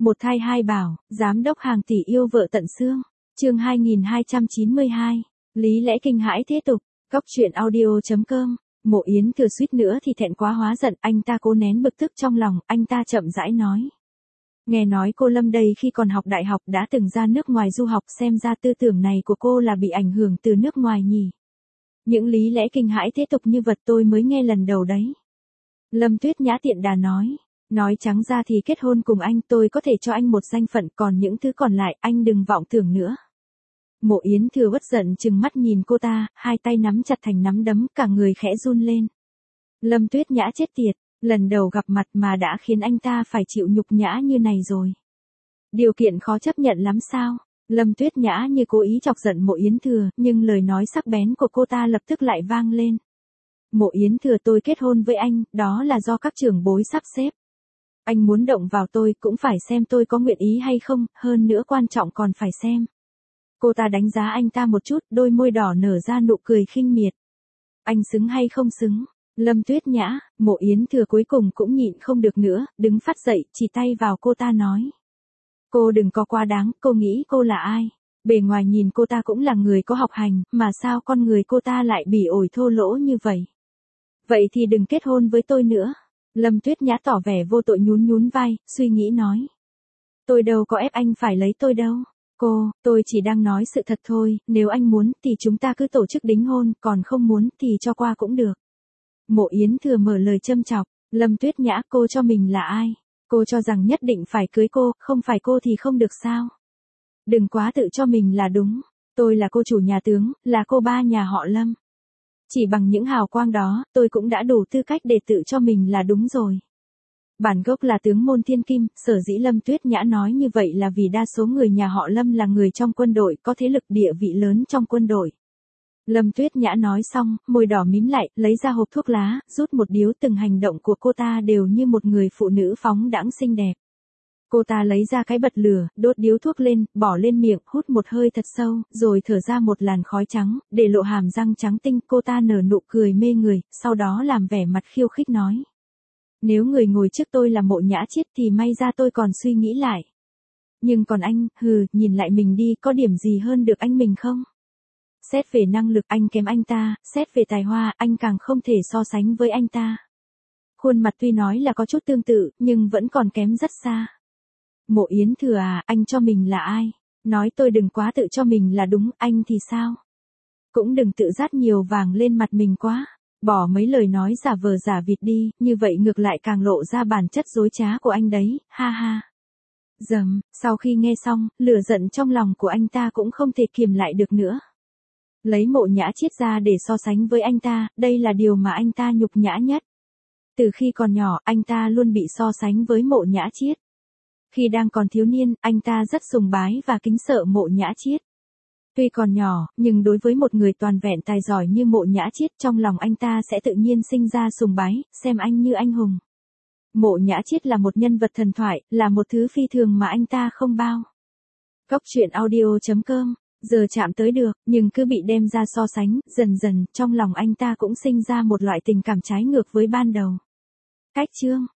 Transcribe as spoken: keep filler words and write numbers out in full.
Một thai hai bảo, giám đốc hàng tỷ yêu vợ tận xương. Chương hai nghìn hai trăm chín mươi hai. Lý lẽ kinh hãi thế tục. Cóc truyện audio chấm com. Mộ Yến Thừa suýt nữa thì thẹn quá hóa giận, anh ta cố nén bực tức trong lòng, anh ta chậm rãi nói. Nghe nói cô Lâm đây khi còn học đại học đã từng ra nước ngoài du học, xem ra tư tưởng này của cô là bị ảnh hưởng từ nước ngoài nhỉ. Những lý lẽ kinh hãi thế tục như vật tôi mới nghe lần đầu đấy. Lâm Tuyết Nhã tiện đà nói. Nói trắng ra thì kết hôn cùng anh tôi có thể cho anh một danh phận, còn những thứ còn lại anh đừng vọng tưởng nữa. Mộ Yến Thừa bất giận trừng mắt nhìn cô ta, hai tay nắm chặt thành nắm đấm, cả người khẽ run lên. Lâm Tuyết Nhã chết tiệt, lần đầu gặp mặt mà đã khiến anh ta phải chịu nhục nhã như này rồi. Điều kiện khó chấp nhận lắm sao? Lâm Tuyết Nhã như cố ý chọc giận Mộ Yến Thừa, nhưng lời nói sắc bén của cô ta lập tức lại vang lên. Mộ Yến Thừa, tôi kết hôn với anh, đó là do các trưởng bối sắp xếp. Anh muốn động vào tôi cũng phải xem tôi có nguyện ý hay không, hơn nữa quan trọng còn phải xem. Cô ta đánh giá anh ta một chút, đôi môi đỏ nở ra nụ cười khinh miệt. Anh xứng hay không xứng? Lâm Tuyết Nhã, Mộ Yến Thừa cuối cùng cũng nhịn không được nữa, đứng phát dậy, chỉ tay vào cô ta nói. Cô đừng có quá đáng, cô nghĩ cô là ai? Bề ngoài nhìn cô ta cũng là người có học hành, mà sao con người cô ta lại bỉ ổi thô lỗ như vậy? Vậy thì đừng kết hôn với tôi nữa. Lâm Tuyết Nhã tỏ vẻ vô tội nhún nhún vai, suy nghĩ nói. Tôi đâu có ép anh phải lấy tôi đâu. Cô, tôi chỉ đang nói sự thật thôi, nếu anh muốn thì chúng ta cứ tổ chức đính hôn, còn không muốn thì cho qua cũng được. Mộ Yến Thừa mở lời châm chọc. Lâm Tuyết Nhã, cô cho mình là ai? Cô cho rằng nhất định phải cưới cô, không phải cô thì không được sao? Đừng quá tự cho mình là đúng. Tôi là cô chủ nhà tướng, là cô ba nhà họ Lâm. Chỉ bằng những hào quang đó, tôi cũng đã đủ tư cách để tự cho mình là đúng rồi. Bản gốc là tướng môn thiên kim, sở dĩ Lâm Tuyết Nhã nói như vậy là vì đa số người nhà họ Lâm là người trong quân đội, có thế lực địa vị lớn trong quân đội. Lâm Tuyết Nhã nói xong, môi đỏ mím lại, lấy ra hộp thuốc lá, rút một điếu, từng hành động của cô ta đều như một người phụ nữ phóng đãng xinh đẹp. Cô ta lấy ra cái bật lửa, đốt điếu thuốc lên, bỏ lên miệng, hút một hơi thật sâu, rồi thở ra một làn khói trắng, để lộ hàm răng trắng tinh. Cô ta nở nụ cười mê người, sau đó làm vẻ mặt khiêu khích nói. Nếu người ngồi trước tôi là Mộ Nhã Chiết thì may ra tôi còn suy nghĩ lại. Nhưng còn anh, hừ, nhìn lại mình đi, có điểm gì hơn được anh mình không? Xét về năng lực anh kém anh ta, xét về tài hoa anh càng không thể so sánh với anh ta. Khuôn mặt tuy nói là có chút tương tự, nhưng vẫn còn kém rất xa. Mộ Yến Thừa à, anh cho mình là ai? Nói tôi đừng quá tự cho mình là đúng, anh thì sao? Cũng đừng tự dát nhiều vàng lên mặt mình quá. Bỏ mấy lời nói giả vờ giả vịt đi, như vậy ngược lại càng lộ ra bản chất dối trá của anh đấy, ha ha. Dầm, sau khi nghe xong, lửa giận trong lòng của anh ta cũng không thể kiềm lại được nữa. Lấy Mộ Nhã Chiết ra để so sánh với anh ta, đây là điều mà anh ta nhục nhã nhất. Từ khi còn nhỏ, anh ta luôn bị so sánh với Mộ Nhã Chiết. Khi đang còn thiếu niên, anh ta rất sùng bái và kính sợ Mộ Nhã Chiết. Tuy còn nhỏ, nhưng đối với một người toàn vẹn tài giỏi như Mộ Nhã Chiết, trong lòng anh ta sẽ tự nhiên sinh ra sùng bái, xem anh như anh hùng. Mộ Nhã Chiết là một nhân vật thần thoại, là một thứ phi thường mà anh ta không bao. Cóc truyện audio chấm com. Giờ chạm tới được, nhưng cứ bị đem ra so sánh, dần dần, trong lòng anh ta cũng sinh ra một loại tình cảm trái ngược với ban đầu. Cách chương.